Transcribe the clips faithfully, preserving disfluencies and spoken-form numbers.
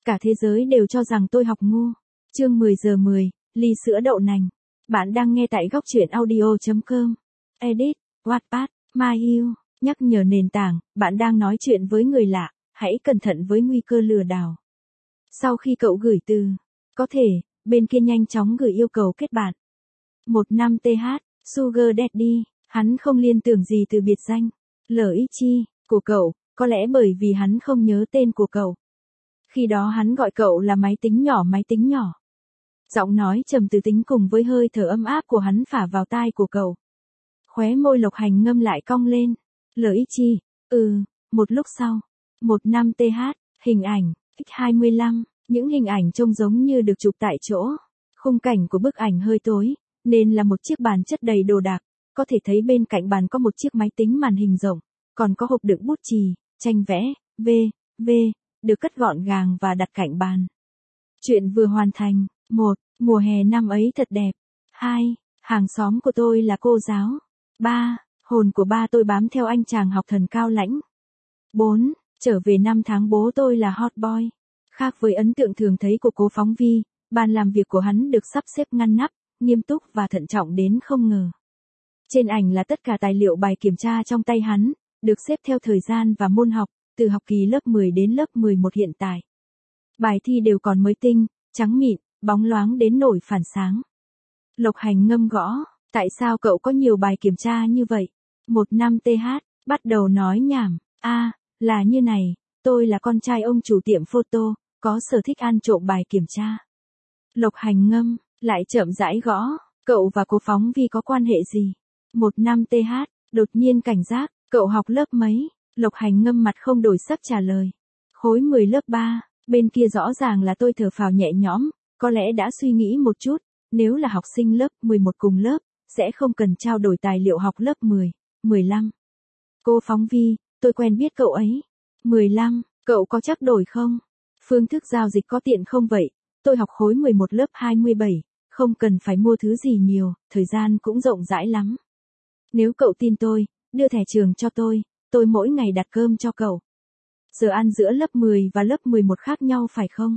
Cả thế giới đều cho rằng tôi học ngu. Chương mười giờ mười, ly sữa đậu nành. Bạn đang nghe tại góc truyện audio chấm com. Edit, Wattpad, My You. Nhắc nhở nền tảng, bạn đang nói chuyện với người lạ, hãy cẩn thận với nguy cơ lừa đảo. Sau khi cậu gửi từ, có thể, bên kia nhanh chóng gửi yêu cầu kết bạn. một năm th, Sugar Daddy, hắn không liên tưởng gì từ biệt danh, lờ i chi, của cậu, có lẽ bởi vì hắn không nhớ tên của cậu. Khi đó hắn gọi cậu là máy tính nhỏ máy tính nhỏ. Giọng nói trầm từ tính cùng với hơi thở ấm áp của hắn phả vào tai của cậu. Khóe môi Lộc Hành ngâm lại cong lên. lờ i chi, ừ, một lúc sau. một năm th, hình ảnh, x hai mươi lăm, những hình ảnh trông giống như được chụp tại chỗ. Khung cảnh của bức ảnh hơi tối, nên là một chiếc bàn chất đầy đồ đạc. Có thể thấy bên cạnh bàn có một chiếc máy tính màn hình rộng, còn có hộp đựng bút chì, tranh vẽ, v, v, được cất gọn gàng và đặt cạnh bàn. Chuyện vừa hoàn thành. một. Mùa hè năm ấy thật đẹp. hai. Hàng xóm của tôi là cô giáo. ba. Hồn của ba tôi bám theo anh chàng học thần cao lãnh. bốn. Trở về năm tháng bố tôi là hot boy. Khác với ấn tượng thường thấy của cố phóng vi, bàn làm việc của hắn được sắp xếp ngăn nắp, nghiêm túc và thận trọng đến không ngờ. Trên ảnh là tất cả tài liệu bài kiểm tra trong tay hắn, được xếp theo thời gian và môn học, từ học kỳ lớp mười đến lớp mười một hiện tại. Bài thi đều còn mới tinh, trắng mịn, bóng loáng đến nổi phản sáng. Lộc Hành ngâm gõ, tại sao cậu có nhiều bài kiểm tra như vậy? một năm th, bắt đầu nói nhảm, a à, là như này, tôi là con trai ông chủ tiệm photo, có sở thích ăn trộm bài kiểm tra. Lộc Hành ngâm, lại chậm rãi gõ, cậu và cô phóng vi có quan hệ gì? một năm th, đột nhiên cảnh giác, cậu học lớp mấy? Lộc Hành ngâm mặt không đổi sắc trả lời. Khối mười lớp ba, bên kia rõ ràng là tôi thở phào nhẹ nhõm, có lẽ đã suy nghĩ một chút, nếu là học sinh lớp mười một cùng lớp, sẽ không cần trao đổi tài liệu học lớp mười, mười lăm. Cô phóng vi, tôi quen biết cậu ấy. mười lăm, cậu có chắc đổi không? Phương thức giao dịch có tiện không vậy? Tôi học khối mười một lớp hai mươi bảy, không cần phải mua thứ gì nhiều, thời gian cũng rộng rãi lắm. Nếu cậu tin tôi, đưa thẻ trường cho tôi, tôi mỗi ngày đặt cơm cho cậu. Giờ ăn giữa lớp mười và lớp mười một khác nhau phải không?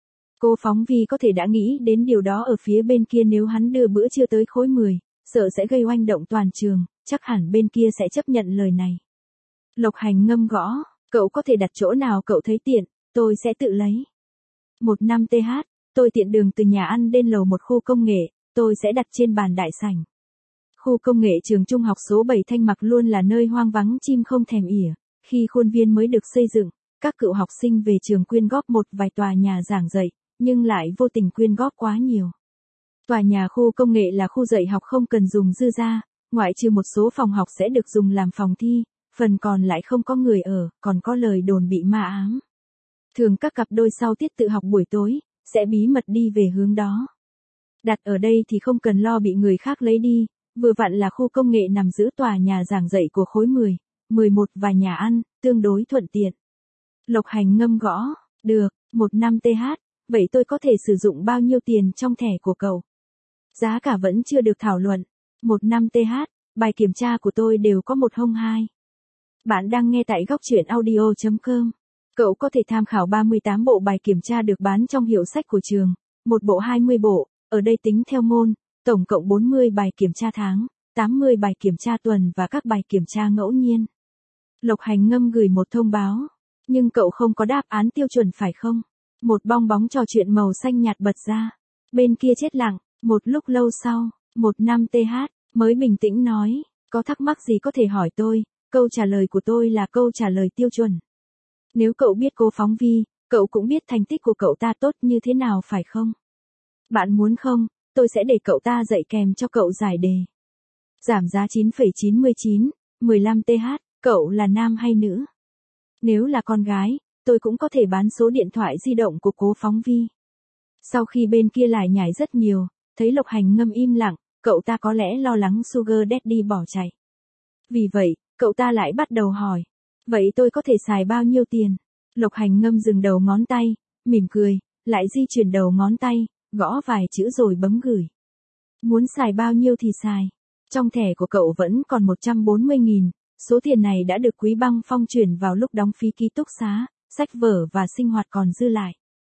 Cô phóng vi có thể đã nghĩ đến điều đó ở phía bên kia, nếu hắn đưa bữa trưa tới khối mười, sợ sẽ gây oanh động toàn trường, chắc hẳn bên kia sẽ chấp nhận lời này. Lộc Hành ngâm gõ, cậu có thể đặt chỗ nào cậu thấy tiện, tôi sẽ tự lấy. một năm th, tôi tiện đường từ nhà ăn đến lầu một khu công nghệ, tôi sẽ đặt trên bàn đại sảnh. Khu công nghệ trường trung học số bảy Thanh Mặc luôn là nơi hoang vắng chim không thèm ỉa. Khi khuôn viên mới được xây dựng, các cựu học sinh về trường quyên góp một vài tòa nhà giảng dạy, nhưng lại vô tình quyên góp quá nhiều. Tòa nhà khu công nghệ là khu dạy học không cần dùng dư ra, ngoại trừ một số phòng học sẽ được dùng làm phòng thi, phần còn lại không có người ở, còn có lời đồn bị ma ám. Thường các cặp đôi sau tiết tự học buổi tối, sẽ bí mật đi về hướng đó. Đặt ở đây thì không cần lo bị người khác lấy đi, vừa vặn là khu công nghệ nằm giữa tòa nhà giảng dạy của khối mười, mười một và nhà ăn, tương đối thuận tiện. Lộc Hành ngâm gõ, được, một năm th, vậy tôi có thể sử dụng bao nhiêu tiền trong thẻ của cậu? Giá cả vẫn chưa được thảo luận. một năm th, bài kiểm tra của tôi đều có một không hai. Bạn đang nghe tại góc truyện audio chấm com. Cậu có thể tham khảo ba mươi tám bộ bài kiểm tra được bán trong hiệu sách của trường, một bộ hai mươi bộ, ở đây tính theo môn, tổng cộng bốn mươi bài kiểm tra tháng, tám mươi bài kiểm tra tuần và các bài kiểm tra ngẫu nhiên. Lộc Hành ngâm gửi một thông báo, nhưng cậu không có đáp án tiêu chuẩn phải không? Một bong bóng trò chuyện màu xanh nhạt bật ra. Bên kia chết lặng, một lúc lâu sau, một năm th, mới bình tĩnh nói, có thắc mắc gì có thể hỏi tôi, câu trả lời của tôi là câu trả lời tiêu chuẩn. Nếu cậu biết cô phóng vi, cậu cũng biết thành tích của cậu ta tốt như thế nào phải không? Bạn muốn không, tôi sẽ để cậu ta dạy kèm cho cậu giải đề. Giảm giá chín phẩy chín mươi chín, mười lăm th, cậu là nam hay nữ? Nếu là con gái, tôi cũng có thể bán số điện thoại di động của cố phóng vi. Sau khi bên kia lải nhải rất nhiều, thấy Lộc Hành ngâm im lặng, cậu ta có lẽ lo lắng Sugar Daddy bỏ chạy. Vì vậy, cậu ta lại bắt đầu hỏi, vậy tôi có thể xài bao nhiêu tiền? Lộc Hành ngâm dừng đầu ngón tay, mỉm cười, lại di chuyển đầu ngón tay, gõ vài chữ rồi bấm gửi. Muốn xài bao nhiêu thì xài. Trong thẻ của cậu vẫn còn một trăm bốn mươi nghìn, số tiền này đã được Quý Băng Phong chuyển vào lúc đóng phí ký túc xá, sách vở và sinh hoạt còn dư lại.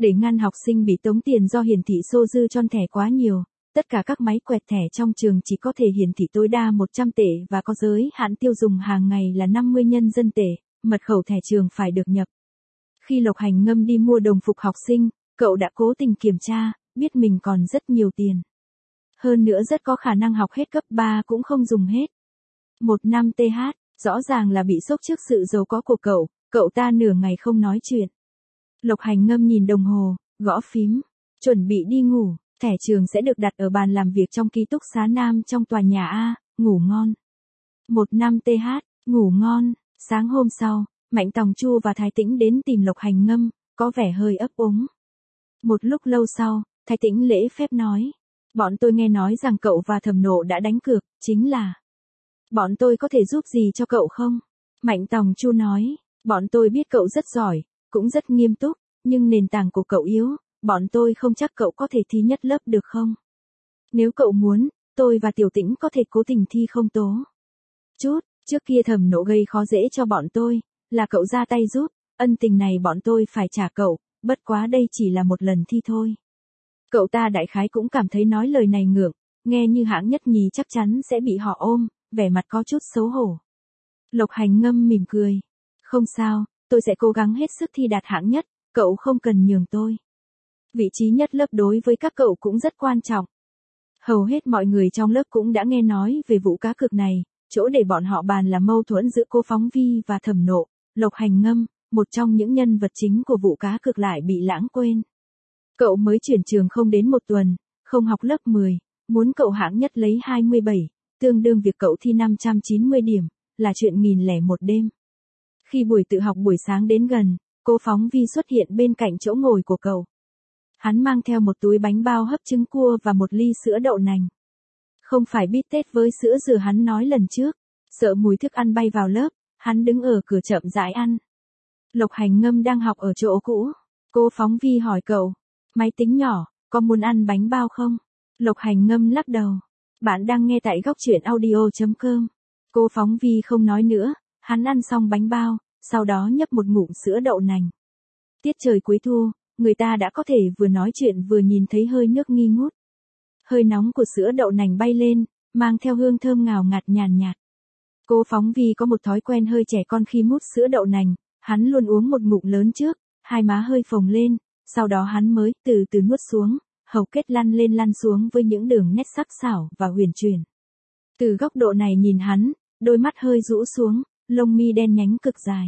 Để ngăn học sinh bị tống tiền do hiển thị số dư trong thẻ quá nhiều, tất cả các máy quẹt thẻ trong trường chỉ có thể hiển thị tối đa một trăm tệ và có giới hạn tiêu dùng hàng ngày là năm mươi nhân dân tệ, mật khẩu thẻ trường phải được nhập. Khi Lộc Hành Ngâm đi mua đồng phục học sinh, cậu đã cố tình kiểm tra, biết mình còn rất nhiều tiền. Hơn nữa rất có khả năng học hết cấp ba cũng không dùng hết. Một năm th, rõ ràng là bị sốc trước sự giàu có của cậu, cậu ta nửa ngày không nói chuyện. Lộc Hành Ngâm nhìn đồng hồ, gõ phím, chuẩn bị đi ngủ, thẻ trường sẽ được đặt ở bàn làm việc trong ký túc xá Nam trong tòa nhà A, ngủ ngon. Một năm th, ngủ ngon, sáng hôm sau, Mạnh Tòng Chu và Thái Tĩnh đến tìm Lộc Hành Ngâm, có vẻ hơi ấp úng. Một lúc lâu sau, Thái Tĩnh lễ phép nói, bọn tôi nghe nói rằng cậu và Thẩm Nộ đã đánh cược, chính là... Bọn tôi có thể giúp gì cho cậu không? Mạnh Tòng Chu nói, bọn tôi biết cậu rất giỏi, cũng rất nghiêm túc, nhưng nền tảng của cậu yếu, bọn tôi không chắc cậu có thể thi nhất lớp được không? Nếu cậu muốn, tôi và Tiểu Tĩnh có thể cố tình thi không tố. Chút, trước kia Thẩm Nộ gây khó dễ cho bọn tôi, là cậu ra tay giúp, ân tình này bọn tôi phải trả cậu, bất quá đây chỉ là một lần thi thôi. Cậu ta đại khái cũng cảm thấy nói lời này ngượng, nghe như hạng nhất nhì chắc chắn sẽ bị họ ôm, vẻ mặt có chút xấu hổ. Lộc Hành Ngâm mỉm cười. Không sao, tôi sẽ cố gắng hết sức thi đạt hạng nhất, cậu không cần nhường tôi. Vị trí nhất lớp đối với các cậu cũng rất quan trọng. Hầu hết mọi người trong lớp cũng đã nghe nói về vụ cá cược này, chỗ để bọn họ bàn là mâu thuẫn giữa cô Phóng Vi và Thẩm Nộ. Lộc Hành Ngâm, một trong những nhân vật chính của vụ cá cược lại bị lãng quên. Cậu mới chuyển trường không đến một tuần, không học lớp mười, muốn cậu hạng nhất lấy hai mươi bảy, tương đương việc cậu thi năm trăm chín mươi điểm, là chuyện nghìn lẻ một đêm. Khi buổi tự học buổi sáng đến gần, cô Phóng Vi xuất hiện bên cạnh chỗ ngồi của cậu. Hắn mang theo một túi bánh bao hấp trứng cua và một ly sữa đậu nành. Không phải bít tết với sữa dừa hắn nói lần trước, sợ mùi thức ăn bay vào lớp, hắn đứng ở cửa chậm rãi ăn. Lộc Hành Ngâm đang học ở chỗ cũ. Cô Phóng Vi hỏi cậu, máy tính nhỏ, có muốn ăn bánh bao không? Lộc Hành Ngâm lắc đầu. Bạn đang nghe tại góc truyện audio chấm com. Cô Phóng Vi không nói nữa, hắn ăn xong bánh bao, sau đó nhấp một ngụm sữa đậu nành. Tiết trời cuối thu, người ta đã có thể vừa nói chuyện vừa nhìn thấy hơi nước nghi ngút. Hơi nóng của sữa đậu nành bay lên, mang theo hương thơm ngào ngạt nhàn nhạt. Cô Phóng Vi có một thói quen hơi trẻ con khi mút sữa đậu nành, hắn luôn uống một ngụm lớn trước, hai má hơi phồng lên, sau đó hắn mới từ từ nuốt xuống, hầu kết lăn lên lăn xuống với những đường nét sắc sảo và huyền chuyển. Từ góc độ này nhìn hắn, đôi mắt hơi rũ xuống, lông mi đen nhánh cực dài.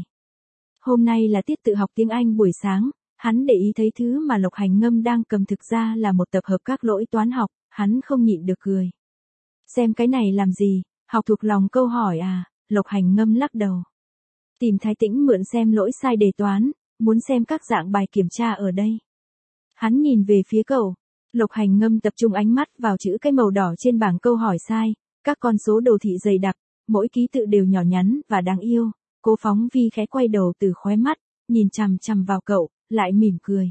Hôm nay là tiết tự học tiếng Anh buổi sáng, hắn để ý thấy thứ mà Lộc Hành Ngâm đang cầm thực ra là một tập hợp các lỗi toán học, hắn không nhịn được cười. Xem cái này làm gì, học thuộc lòng câu hỏi à, Lộc Hành Ngâm lắc đầu. Tìm Thái Tĩnh mượn xem lỗi sai đề toán, muốn xem các dạng bài kiểm tra ở đây. Hắn nhìn về phía cậu, Lộc Hành Ngâm tập trung ánh mắt vào chữ cái màu đỏ trên bảng câu hỏi sai, các con số đồ thị dày đặc, mỗi ký tự đều nhỏ nhắn và đáng yêu. Cô Phóng Vi khẽ quay đầu từ khóe mắt, nhìn chằm chằm vào cậu, lại mỉm cười.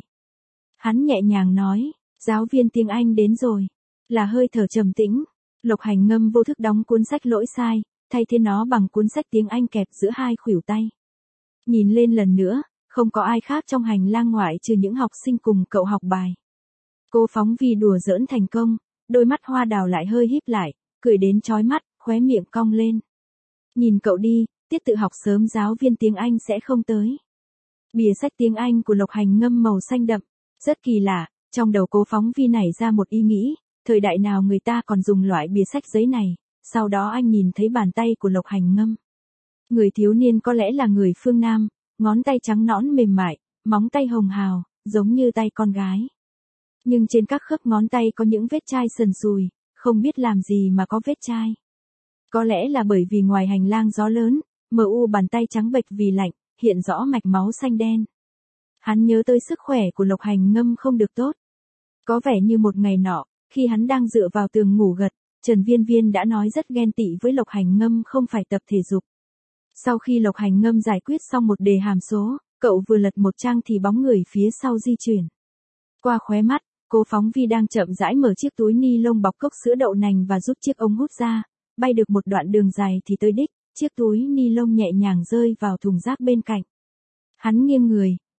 Hắn nhẹ nhàng nói, giáo viên tiếng Anh đến rồi, là hơi thở trầm tĩnh. Lộc Hành Ngâm vô thức đóng cuốn sách lỗi sai, thay thế nó bằng cuốn sách tiếng Anh kẹp giữa hai khuỷu tay. Nhìn lên lần nữa, không có ai khác trong hành lang ngoại trừ những học sinh cùng cậu học bài. Cô Phóng Vi đùa giỡn thành công, đôi mắt hoa đào lại hơi híp lại, cười đến chói mắt, khóe miệng cong lên. Nhìn cậu đi, tiết tự học sớm giáo viên tiếng Anh sẽ không tới. Bìa sách tiếng Anh của Lộc Hành Ngâm màu xanh đậm, rất kỳ lạ, trong đầu cô Phóng Vi nảy ra một ý nghĩ, thời đại nào người ta còn dùng loại bìa sách giấy này, sau đó anh nhìn thấy bàn tay của Lộc Hành Ngâm. Người thiếu niên có lẽ là người phương Nam, ngón tay trắng nõn mềm mại, móng tay hồng hào, giống như tay con gái. Nhưng trên các khớp ngón tay có những vết chai sần sùi, không biết làm gì mà có vết chai. Có lẽ là bởi vì ngoài hành lang gió lớn, mờ u bàn tay trắng bệch vì lạnh, hiện rõ mạch máu xanh đen. Hắn nhớ tới sức khỏe của Lộc Hành Ngâm không được tốt. Có vẻ như một ngày nọ, khi hắn đang dựa vào tường ngủ gật, Trần Viên Viên đã nói rất ghen tị với Lộc Hành Ngâm không phải tập thể dục. Sau khi Lộc Hành Ngâm giải quyết xong một đề hàm số, cậu vừa lật một trang thì bóng người phía sau di chuyển. Qua khóe mắt, cô Phóng Vi đang chậm rãi mở chiếc túi ni lông bọc cốc sữa đậu nành và rút chiếc ống hút ra, bay được một đoạn đường dài thì tới đích, chiếc túi ni lông nhẹ nhàng rơi vào thùng rác bên cạnh. Hắn nghiêng người,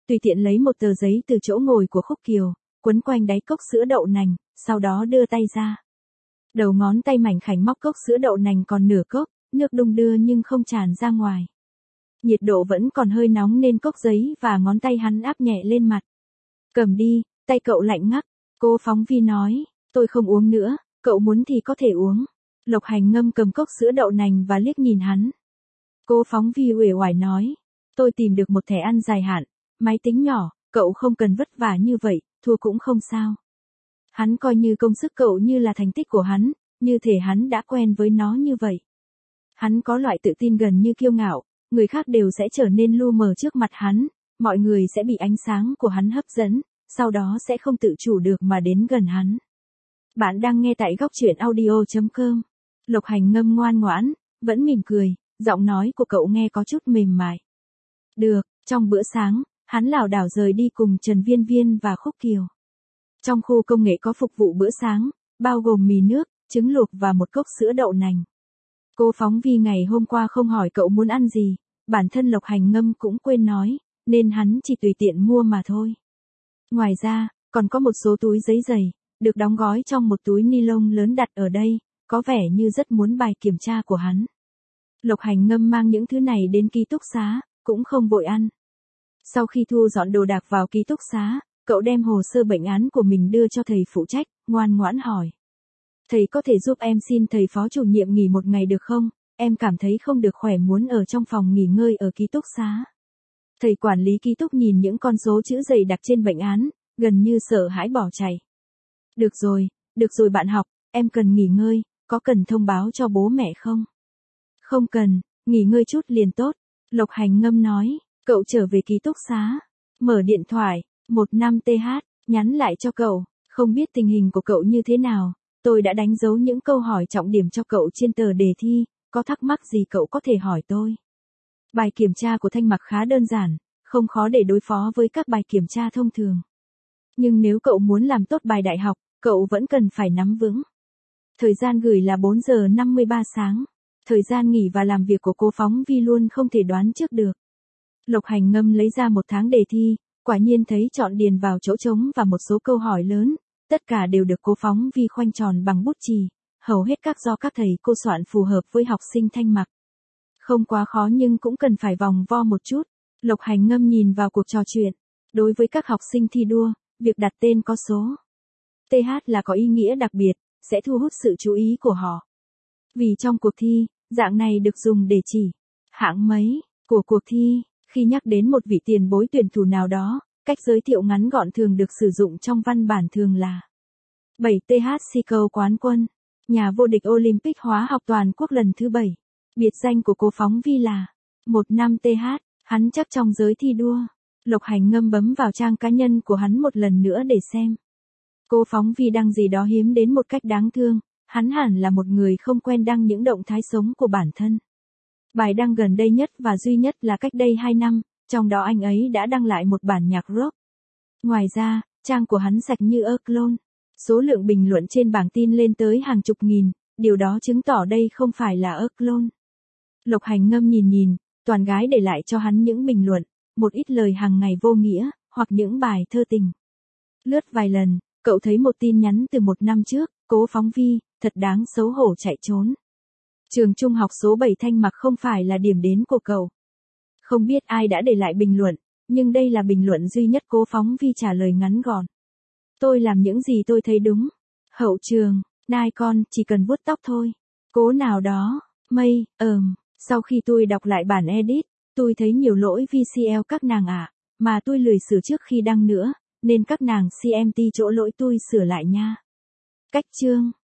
tùy tiện lấy một tờ giấy từ chỗ ngồi của Khúc Kiều, quấn quanh đáy cốc sữa đậu nành, sau đó đưa tay ra. Đầu ngón tay mảnh khảnh móc cốc sữa đậu nành còn nửa cốc, nước đung đưa nhưng không tràn ra ngoài. Nhiệt độ vẫn còn hơi nóng nên cốc giấy và ngón tay hắn áp nhẹ lên mặt. Cầm đi, tay cậu lạnh ngắt. Cô phóng viên nói, tôi không uống nữa, cậu muốn thì có thể uống. Lộc Hành Ngâm cầm cốc sữa đậu nành và liếc nhìn hắn. Cô phóng viên uể oải nói, tôi tìm được một thẻ ăn dài hạn, máy tính nhỏ, cậu không cần vất vả như vậy, thua cũng không sao. Hắn coi như công sức cậu như là thành tích của hắn, như thể hắn đã quen với nó như vậy. Hắn có loại tự tin gần như kiêu ngạo, người khác đều sẽ trở nên lu mờ trước mặt hắn, mọi người sẽ bị ánh sáng của hắn hấp dẫn, sau đó sẽ không tự chủ được mà đến gần hắn. Bạn đang nghe tại góc truyện audio chấm com. Lộc Hành Ngâm ngoan ngoãn, vẫn mỉm cười, giọng nói của cậu nghe có chút mềm mại. Được, trong bữa sáng, hắn lảo đảo rời đi cùng Trần Viên Viên và Khúc Kiều. Trong khu công nghệ có phục vụ bữa sáng, bao gồm mì nước, trứng luộc và một cốc sữa đậu nành. Cô phóng viên ngày hôm qua không hỏi cậu muốn ăn gì, bản thân Lộc Hành Ngâm cũng quên nói, nên hắn chỉ tùy tiện mua mà thôi. Ngoài ra, còn có một số túi giấy dày, được đóng gói trong một túi ni lông lớn đặt ở đây, có vẻ như rất muốn bài kiểm tra của hắn. Lộc Hành Ngâm mang những thứ này đến ký túc xá, cũng không vội ăn. Sau khi thu dọn đồ đạc vào ký túc xá, cậu đem hồ sơ bệnh án của mình đưa cho thầy phụ trách, ngoan ngoãn hỏi. Thầy có thể giúp em xin thầy phó chủ nhiệm nghỉ một ngày được không? Em cảm thấy không được khỏe muốn ở trong phòng nghỉ ngơi ở ký túc xá. Thầy quản lý ký túc nhìn những con số chữ dày đặc trên bệnh án, gần như sợ hãi bỏ chạy. Được rồi, được rồi bạn học, em cần nghỉ ngơi, có cần thông báo cho bố mẹ không? Không cần, nghỉ ngơi chút liền tốt, Lộc Hành Ngâm nói, cậu trở về ký túc xá, mở điện thoại, một năm T H, nhắn lại cho cậu, không biết tình hình của cậu như thế nào, tôi đã đánh dấu những câu hỏi trọng điểm cho cậu trên tờ đề thi, có thắc mắc gì cậu có thể hỏi tôi. Bài kiểm tra của Thanh Mặc khá đơn giản, không khó để đối phó với các bài kiểm tra thông thường. Nhưng nếu cậu muốn làm tốt bài đại học, cậu vẫn cần phải nắm vững. Thời gian gửi là bốn giờ năm mươi ba sáng. Thời gian nghỉ và làm việc của cô phóng viên luôn không thể đoán trước được. Lộc Hành Ngâm lấy ra một tháng đề thi, quả nhiên thấy chọn điền vào chỗ trống và một số câu hỏi lớn, tất cả đều được cô phóng viên khoanh tròn bằng bút chì, hầu hết các do các thầy cô soạn phù hợp với học sinh Thanh Mặc. Không quá khó nhưng cũng cần phải vòng vo một chút. Lộc Hành Ngâm nhìn vào cuộc trò chuyện. Đối với các học sinh thi đua, việc đặt tên có số T H là có ý nghĩa đặc biệt, sẽ thu hút sự chú ý của họ. Vì trong cuộc thi, dạng này được dùng để chỉ hạng mấy của cuộc thi. Khi nhắc đến một vị tiền bối tuyển thủ nào đó, cách giới thiệu ngắn gọn thường được sử dụng trong văn bản thường là bảy T H si cầu quán quân, nhà vô địch Olympic hóa học toàn quốc lần thứ bảy. Biệt danh của cô phóng viên là một năm T H, hắn chắc trong giới thi đua. Lộc Hành Ngâm bấm vào trang cá nhân của hắn một lần nữa để xem. Cô phóng viên đăng gì đó hiếm đến một cách đáng thương, hắn hẳn là một người không quen đăng những động thái sống của bản thân. Bài đăng gần đây nhất và duy nhất là cách đây hai năm, trong đó anh ấy đã đăng lại một bản nhạc rock. Ngoài ra, trang của hắn sạch như ơ clone. Số lượng bình luận trên bảng tin lên tới hàng chục nghìn, điều đó chứng tỏ đây không phải là ơ clone. Lộc Hành Ngâm nhìn nhìn, toàn gái để lại cho hắn những bình luận, một ít lời hàng ngày vô nghĩa, hoặc những bài thơ tình. Lướt vài lần, cậu thấy một tin nhắn từ một năm trước, cố phóng viên, thật đáng xấu hổ chạy trốn. Trường trung học số bảy Thanh Mặc không phải là điểm đến của cậu. Không biết ai đã để lại bình luận, nhưng đây là bình luận duy nhất cố phóng viên trả lời ngắn gọn. Tôi làm những gì tôi thấy đúng. Hậu trường, nai con, chỉ cần vuốt tóc thôi. Cố nào đó, mây, ờm, sau khi tôi đọc lại bản edit, tôi thấy nhiều lỗi vê xê lờ các nàng ạ, à, mà tôi lười sửa trước khi đăng nữa, nên các nàng xê em tê chỗ lỗi tôi sửa lại nha. Cách chương